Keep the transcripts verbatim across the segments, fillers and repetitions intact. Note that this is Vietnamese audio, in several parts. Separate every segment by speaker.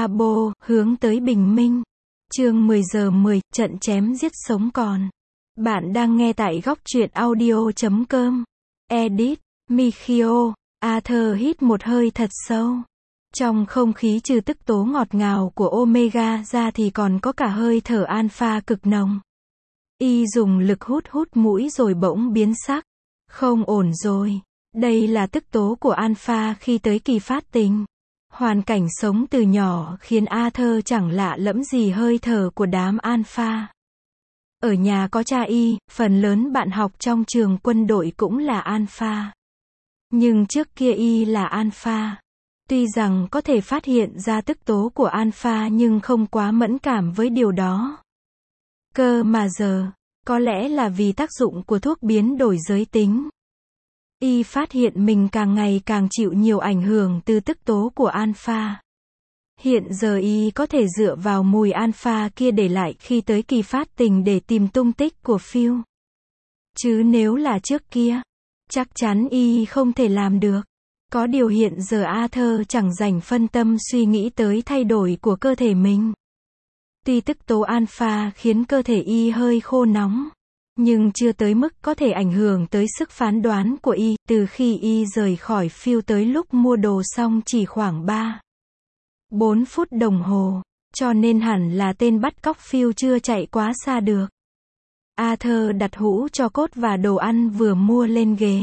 Speaker 1: Abo, hướng tới bình minh. Chương mười giờ mười, trận chém giết sống còn. Bạn đang nghe tại góc truyện audio chấm com. Edit, Michio, Arthur hít một hơi thật sâu. Trong không khí trừ tức tố ngọt ngào của Omega ra thì còn có cả hơi thở alpha cực nồng. Y dùng lực hút hút mũi rồi bỗng biến sắc. Không ổn rồi. Đây là tức tố của alpha khi tới kỳ phát tình. Hoàn cảnh sống từ nhỏ khiến Arthur chẳng lạ lẫm gì hơi thở của đám alpha. Ở nhà có cha y, phần lớn bạn học trong trường quân đội cũng là alpha. Nhưng trước kia y là alpha. Tuy rằng có thể phát hiện ra tức tố của alpha nhưng không quá mẫn cảm với điều đó. Cơ mà giờ, có lẽ là vì tác dụng của thuốc biến đổi giới tính. Y phát hiện mình càng ngày càng chịu nhiều ảnh hưởng từ tức tố của alpha. Hiện giờ y có thể dựa vào mùi alpha kia để lại khi tới kỳ phát tình để tìm tung tích của Phil. Chứ nếu là trước kia, chắc chắn y không thể làm được. Có điều hiện giờ Arthur chẳng dành phân tâm suy nghĩ tới thay đổi của cơ thể mình. Tuy tức tố alpha khiến cơ thể y hơi khô nóng, nhưng chưa tới mức có thể ảnh hưởng tới sức phán đoán của y. Từ khi y rời khỏi Phil tới lúc mua đồ xong chỉ khoảng ba bốn phút đồng hồ, cho nên hẳn là tên bắt cóc Phil chưa chạy quá xa được. Arthur đặt hũ cho cốt và đồ ăn vừa mua lên ghế.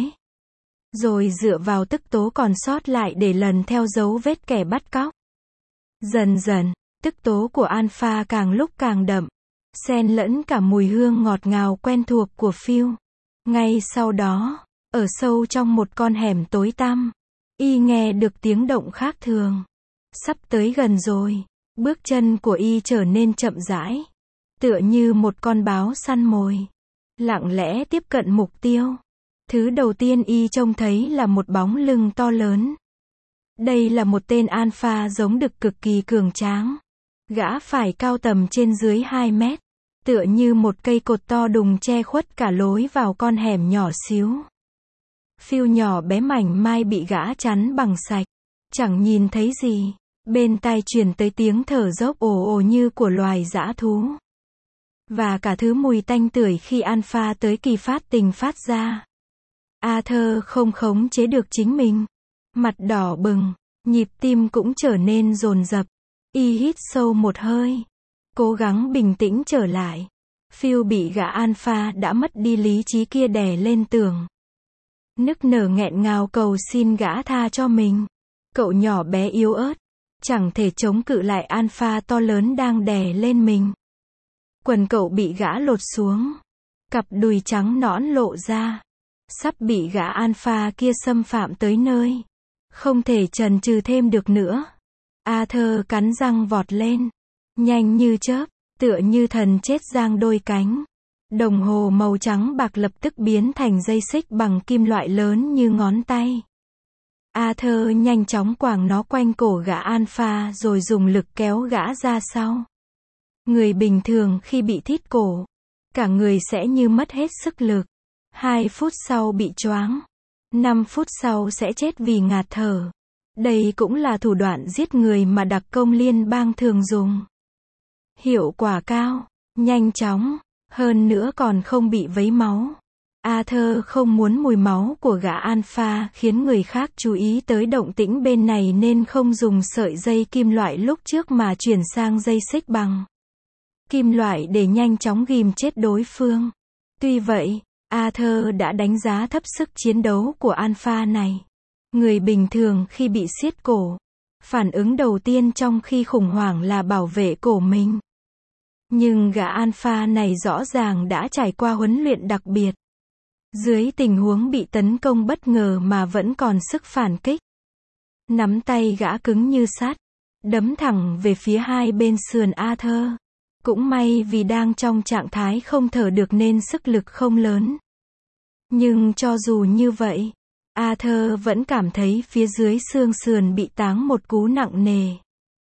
Speaker 1: Rồi dựa vào tức tố còn sót lại để lần theo dấu vết kẻ bắt cóc. Dần dần, tức tố của alpha càng lúc càng đậm, xen lẫn cả mùi hương ngọt ngào quen thuộc của Phil. Ngay sau đó, ở sâu trong một con hẻm tối tăm, y nghe được tiếng động khác thường. Sắp tới gần rồi. Bước chân của y trở nên chậm rãi, tựa như một con báo săn mồi, lặng lẽ tiếp cận mục tiêu. Thứ đầu tiên y trông thấy là một bóng lưng to lớn. Đây là một tên alpha giống đực cực kỳ cường tráng. Gã phải cao tầm trên dưới hai mét, tựa như một cây cột to đùng che khuất cả lối vào con hẻm nhỏ xíu. Phil nhỏ bé mảnh mai bị gã chắn bằng sạch, chẳng nhìn thấy gì. Bên tai truyền tới tiếng thở dốc ồ ồ như của loài dã thú. Và cả thứ mùi tanh tưởi khi alpha tới kỳ phát tình phát ra. Arthur không khống chế được chính mình. Mặt đỏ bừng, nhịp tim cũng trở nên dồn dập. Y hít sâu một hơi, cố gắng bình tĩnh trở lại. Phil bị gã alpha đã mất đi lý trí kia đè lên tường. Nức nở nghẹn ngào cầu xin gã tha cho mình. Cậu nhỏ bé yếu ớt, chẳng thể chống cự lại alpha to lớn đang đè lên mình. Quần cậu bị gã lột xuống, cặp đùi trắng nõn lộ ra, sắp bị gã alpha kia xâm phạm tới nơi. Không thể chần chừ thêm được nữa. Arthur cắn răng vọt lên, nhanh như chớp, tựa như thần chết giang đôi cánh. Đồng hồ màu trắng bạc lập tức biến thành dây xích bằng kim loại lớn như ngón tay. Arthur nhanh chóng quàng nó quanh cổ gã alpha rồi dùng lực kéo gã ra sau. Người bình thường khi bị thít cổ, cả người sẽ như mất hết sức lực. Hai phút sau bị choáng. Năm phút sau sẽ chết vì ngạt thở. Đây cũng là thủ đoạn giết người mà đặc công liên bang thường dùng. Hiệu quả cao, nhanh chóng, hơn nữa còn không bị vấy máu. Arthur không muốn mùi máu của gã alpha khiến người khác chú ý tới động tĩnh bên này nên không dùng sợi dây kim loại lúc trước mà chuyển sang dây xích bằng kim loại để nhanh chóng ghim chết đối phương. Tuy vậy, Arthur đã đánh giá thấp sức chiến đấu của alpha này. Người bình thường khi bị siết cổ, phản ứng đầu tiên trong khi khủng hoảng là bảo vệ cổ mình. Nhưng gã alpha này rõ ràng đã trải qua huấn luyện đặc biệt. Dưới tình huống bị tấn công bất ngờ mà vẫn còn sức phản kích. Nắm tay gã cứng như sắt, đấm thẳng về phía hai bên sườn Arthur. Cũng may vì đang trong trạng thái không thở được nên sức lực không lớn. Nhưng cho dù như vậy, Arthur vẫn cảm thấy phía dưới xương sườn bị táng một cú nặng nề.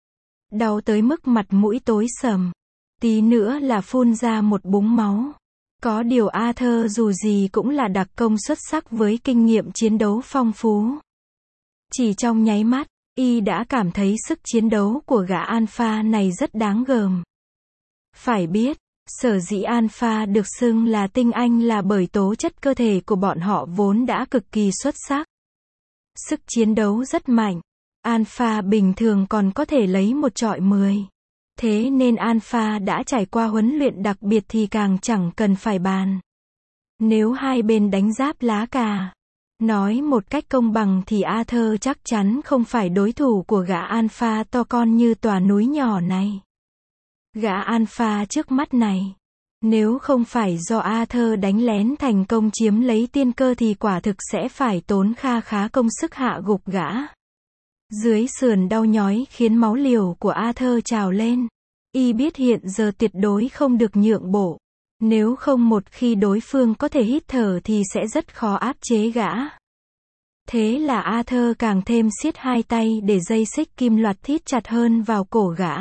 Speaker 1: Đau tới mức mặt mũi tối sầm. Tí nữa là phun ra một búng máu. Có điều Arthur dù gì cũng là đặc công xuất sắc với kinh nghiệm chiến đấu phong phú. Chỉ trong nháy mắt, y đã cảm thấy sức chiến đấu của gã alpha này rất đáng gờm. Phải biết, sở dĩ alpha được xưng là tinh anh là bởi tố chất cơ thể của bọn họ vốn đã cực kỳ xuất sắc. Sức chiến đấu rất mạnh. Alpha bình thường còn có thể lấy một trọi mười. Thế nên Alpha đã trải qua huấn luyện đặc biệt thì càng chẳng cần phải bàn. Nếu hai bên đánh giáp lá cà, nói một cách công bằng thì Arthur chắc chắn không phải đối thủ của gã Alpha to con như tòa núi nhỏ này. Gã Alpha trước mắt này, nếu không phải do Arthur đánh lén thành công chiếm lấy tiên cơ thì quả thực sẽ phải tốn kha khá công sức hạ gục gã. Dưới sườn đau nhói khiến máu liều của Arthur trào lên. Y biết hiện giờ tuyệt đối không được nhượng bộ. Nếu không một khi đối phương có thể hít thở thì sẽ rất khó áp chế gã. Thế là Arthur càng thêm siết hai tay để dây xích kim loạt thít chặt hơn vào cổ gã.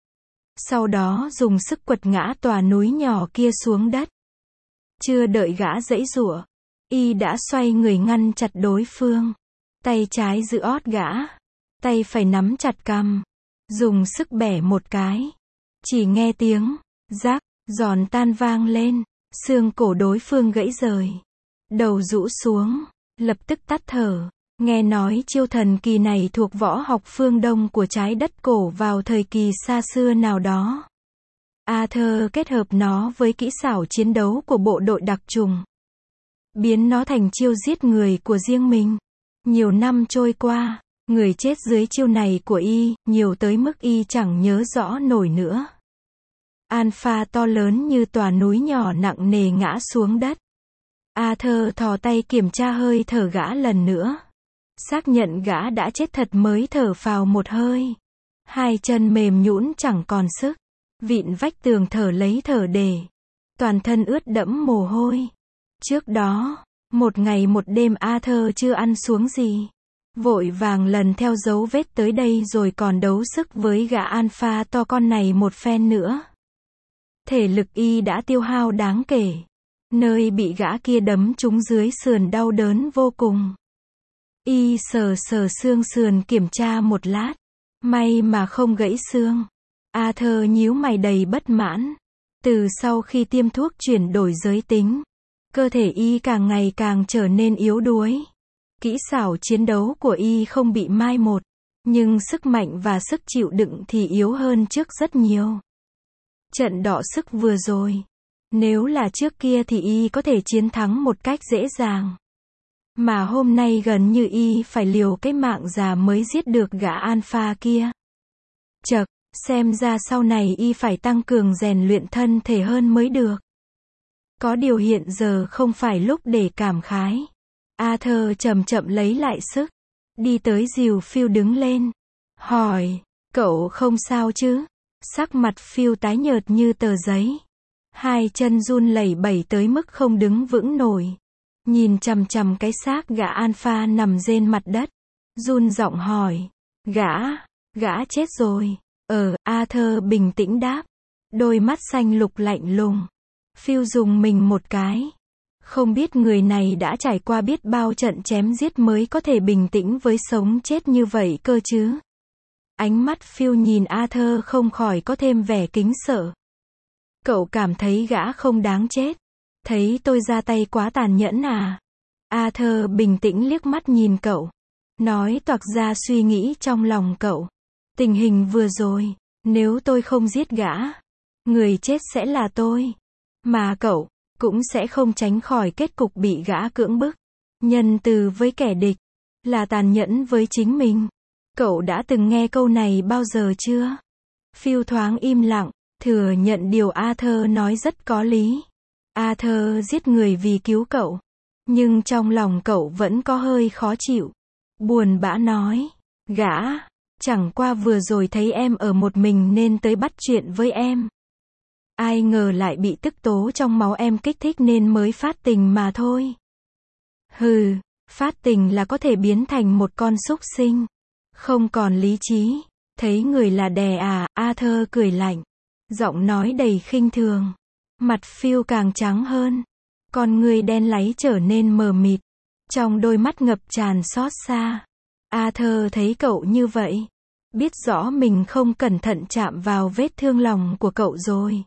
Speaker 1: Sau đó dùng sức quật ngã tòa núi nhỏ kia xuống đất. Chưa đợi gã giãy giụa, y đã xoay người ngăn chặt đối phương. Tay trái giữ ót gã, tay phải nắm chặt cằm, dùng sức bẻ một cái. Chỉ nghe tiếng rắc, giòn tan vang lên, xương cổ đối phương gãy rời. Đầu rũ xuống, lập tức tắt thở. Nghe nói chiêu thần kỳ này thuộc võ học phương Đông của trái đất cổ vào thời kỳ xa xưa nào đó. Arthur kết hợp nó với kỹ xảo chiến đấu của bộ đội đặc trùng, biến nó thành chiêu giết người của riêng mình. Nhiều năm trôi qua, người chết dưới chiêu này của y, nhiều tới mức y chẳng nhớ rõ nổi nữa. Alpha to lớn như tòa núi nhỏ nặng nề ngã xuống đất. Arthur thò tay kiểm tra hơi thở gã lần nữa. Xác nhận gã đã chết thật mới thở phào một hơi. Hai chân mềm nhũn chẳng còn sức. Vịn vách tường thở lấy thở để. Toàn thân ướt đẫm mồ hôi. Trước đó, một ngày một đêm Arthur chưa ăn xuống gì. Vội vàng lần theo dấu vết tới đây rồi còn đấu sức với gã Alpha to con này một phen nữa. Thể lực y đã tiêu hao đáng kể. Nơi bị gã kia đấm trúng dưới sườn đau đớn vô cùng. Y sờ sờ xương sườn kiểm tra một lát. May mà không gãy xương. Arthur nhíu mày đầy bất mãn. Từ sau khi tiêm thuốc chuyển đổi giới tính, cơ thể y càng ngày càng trở nên yếu đuối. Kỹ xảo chiến đấu của y không bị mai một, nhưng sức mạnh và sức chịu đựng thì yếu hơn trước rất nhiều. Trận đọ sức vừa rồi, nếu là trước kia thì y có thể chiến thắng một cách dễ dàng. Mà hôm nay gần như y phải liều cái mạng già mới giết được gã Alpha kia. Chậc, xem ra sau này y phải tăng cường rèn luyện thân thể hơn mới được. Có điều hiện giờ không phải lúc để cảm khái. Arthur chậm chậm lấy lại sức, đi tới dìu Phil đứng lên, hỏi, cậu không sao chứ? Sắc mặt Phil tái nhợt như tờ giấy. Hai chân run lẩy bẩy tới mức không đứng vững nổi. Nhìn chằm chằm cái xác gã Alpha nằm trên mặt đất. Run giọng hỏi, gã, gã chết rồi. Ờ, Arthur bình tĩnh đáp. Đôi mắt xanh lục lạnh lùng. Phil dùng mình một cái. Không biết người này đã trải qua biết bao trận chém giết mới có thể bình tĩnh với sống chết như vậy cơ chứ. Ánh mắt Phil nhìn Arthur không khỏi có thêm vẻ kính sợ. Cậu cảm thấy gã không đáng chết. Thấy tôi ra tay quá tàn nhẫn à? Arthur bình tĩnh liếc mắt nhìn cậu. Nói toạc ra suy nghĩ trong lòng cậu. Tình hình vừa rồi, nếu tôi không giết gã, người chết sẽ là tôi. Mà cậu cũng sẽ không tránh khỏi kết cục bị gã cưỡng bức. Nhân từ với kẻ địch, là tàn nhẫn với chính mình. Cậu đã từng nghe câu này bao giờ chưa? Phil thoáng im lặng, thừa nhận điều Arthur nói rất có lý. Arthur giết người vì cứu cậu. Nhưng trong lòng cậu vẫn có hơi khó chịu. Buồn bã nói, gã, chẳng qua vừa rồi thấy em ở một mình nên tới bắt chuyện với em. Ai ngờ lại bị tức tố trong máu em kích thích nên mới phát tình mà thôi. Hừ, phát tình là có thể biến thành một con súc sinh. Không còn lý trí. Thấy người là đè à, Arthur cười lạnh. Giọng nói đầy khinh thường. Mặt Phil càng trắng hơn. Con người đen láy trở nên mờ mịt. Trong đôi mắt ngập tràn xót xa. Arthur thấy cậu như vậy, biết rõ mình không cẩn thận chạm vào vết thương lòng của cậu rồi.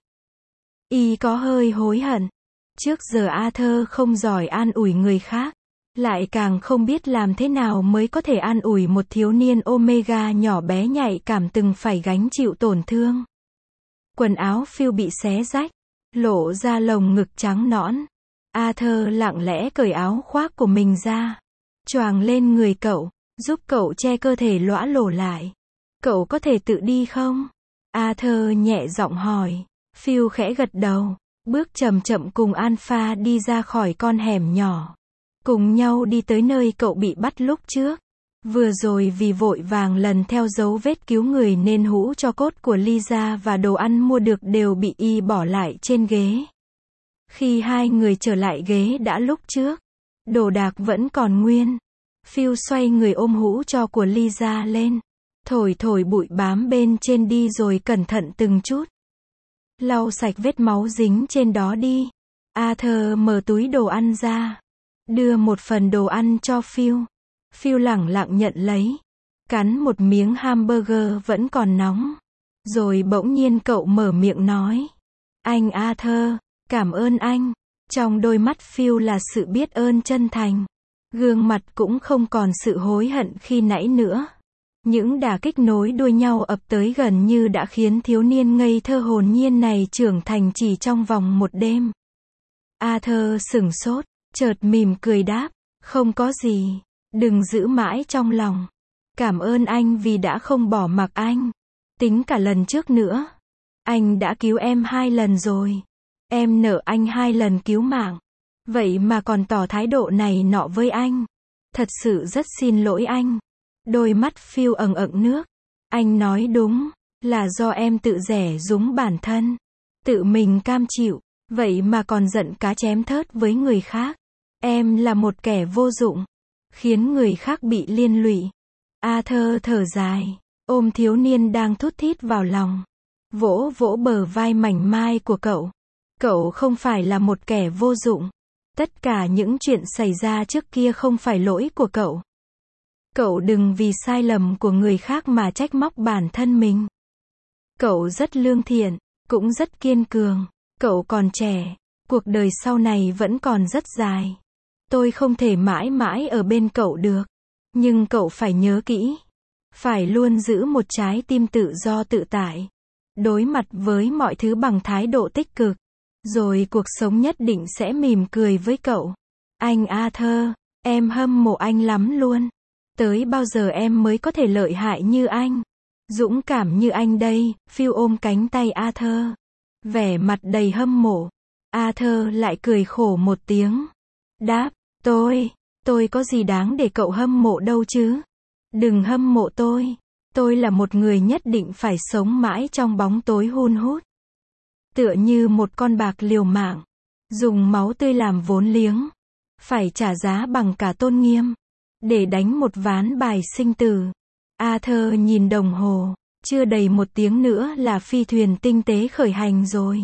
Speaker 1: Y có hơi hối hận. Trước giờ Arthur không giỏi an ủi người khác, lại càng không biết làm thế nào mới có thể an ủi một thiếu niên Omega nhỏ bé nhạy cảm từng phải gánh chịu tổn thương. Quần áo Phil bị xé rách, lộ ra lồng ngực trắng nõn. Arthur lặng lẽ cởi áo khoác của mình ra, choàng lên người cậu, giúp cậu che cơ thể lõa lồ lại. Cậu có thể tự đi không? Arthur nhẹ giọng hỏi. Phil khẽ gật đầu, bước chậm chậm cùng Alpha đi ra khỏi con hẻm nhỏ. Cùng nhau đi tới nơi cậu bị bắt lúc trước. Vừa rồi vì vội vàng lần theo dấu vết cứu người nên hũ tro cốt của Lisa và đồ ăn mua được đều bị y bỏ lại trên ghế. Khi hai người trở lại ghế đã lúc trước, đồ đạc vẫn còn nguyên. Phil xoay người ôm hũ tro của Lisa lên, thổi thổi bụi bám bên trên đi rồi cẩn thận từng chút lau sạch vết máu dính trên đó đi. Arthur mở túi đồ ăn ra, đưa một phần đồ ăn cho Phil. Phil lẳng lặng nhận lấy, cắn một miếng hamburger vẫn còn nóng. Rồi bỗng nhiên cậu mở miệng nói. Anh Arthur, cảm ơn anh. Trong đôi mắt Phil là sự biết ơn chân thành. Gương mặt cũng không còn sự hối hận khi nãy nữa. Những đả kích nối đuôi nhau ập tới gần như đã khiến thiếu niên ngây thơ hồn nhiên này trưởng thành chỉ trong vòng một đêm. Arthur sửng sốt, chợt mỉm cười đáp, không có gì, đừng giữ mãi trong lòng. Cảm ơn anh vì đã không bỏ mặc anh. Tính cả lần trước nữa, anh đã cứu em hai lần rồi. Em nợ anh hai lần cứu mạng. Vậy mà còn tỏ thái độ này nọ với anh. Thật sự rất xin lỗi anh. Đôi mắt Phil ẩn ẩn nước. Anh nói đúng, là do em tự rẻ rúng bản thân. Tự mình cam chịu, vậy mà còn giận cá chém thớt với người khác. Em là một kẻ vô dụng, khiến người khác bị liên lụy. Arthur thở dài, ôm thiếu niên đang thút thít vào lòng. Vỗ vỗ bờ vai mảnh mai của cậu. Cậu không phải là một kẻ vô dụng. Tất cả những chuyện xảy ra trước kia không phải lỗi của cậu. Cậu đừng vì sai lầm của người khác mà trách móc bản thân mình. Cậu rất lương thiện, cũng rất kiên cường. Cậu còn trẻ, cuộc đời sau này vẫn còn rất dài. Tôi không thể mãi mãi ở bên cậu được. Nhưng cậu phải nhớ kỹ. Phải luôn giữ một trái tim tự do tự tại. Đối mặt với mọi thứ bằng thái độ tích cực. Rồi cuộc sống nhất định sẽ mỉm cười với cậu. Anh Arthur, em hâm mộ anh lắm luôn. Tới bao giờ em mới có thể lợi hại như anh? Dũng cảm như anh đây. Phil ôm cánh tay Arthur, vẻ mặt đầy hâm mộ. Arthur lại cười khổ một tiếng. Đáp, tôi, tôi có gì đáng để cậu hâm mộ đâu chứ? Đừng hâm mộ tôi. Tôi là một người nhất định phải sống mãi trong bóng tối hun hút. Tựa như một con bạc liều mạng. Dùng máu tươi làm vốn liếng. Phải trả giá bằng cả tôn nghiêm. Để đánh một ván bài sinh tử. Arthur nhìn đồng hồ. Chưa đầy một tiếng nữa là phi thuyền tinh tế khởi hành rồi.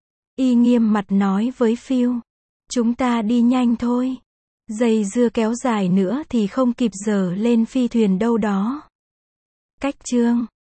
Speaker 1: Y nghiêm mặt nói với Phil. Chúng ta đi nhanh thôi. Dây dưa kéo dài nữa thì không kịp giờ lên phi thuyền đâu đó. Cách chương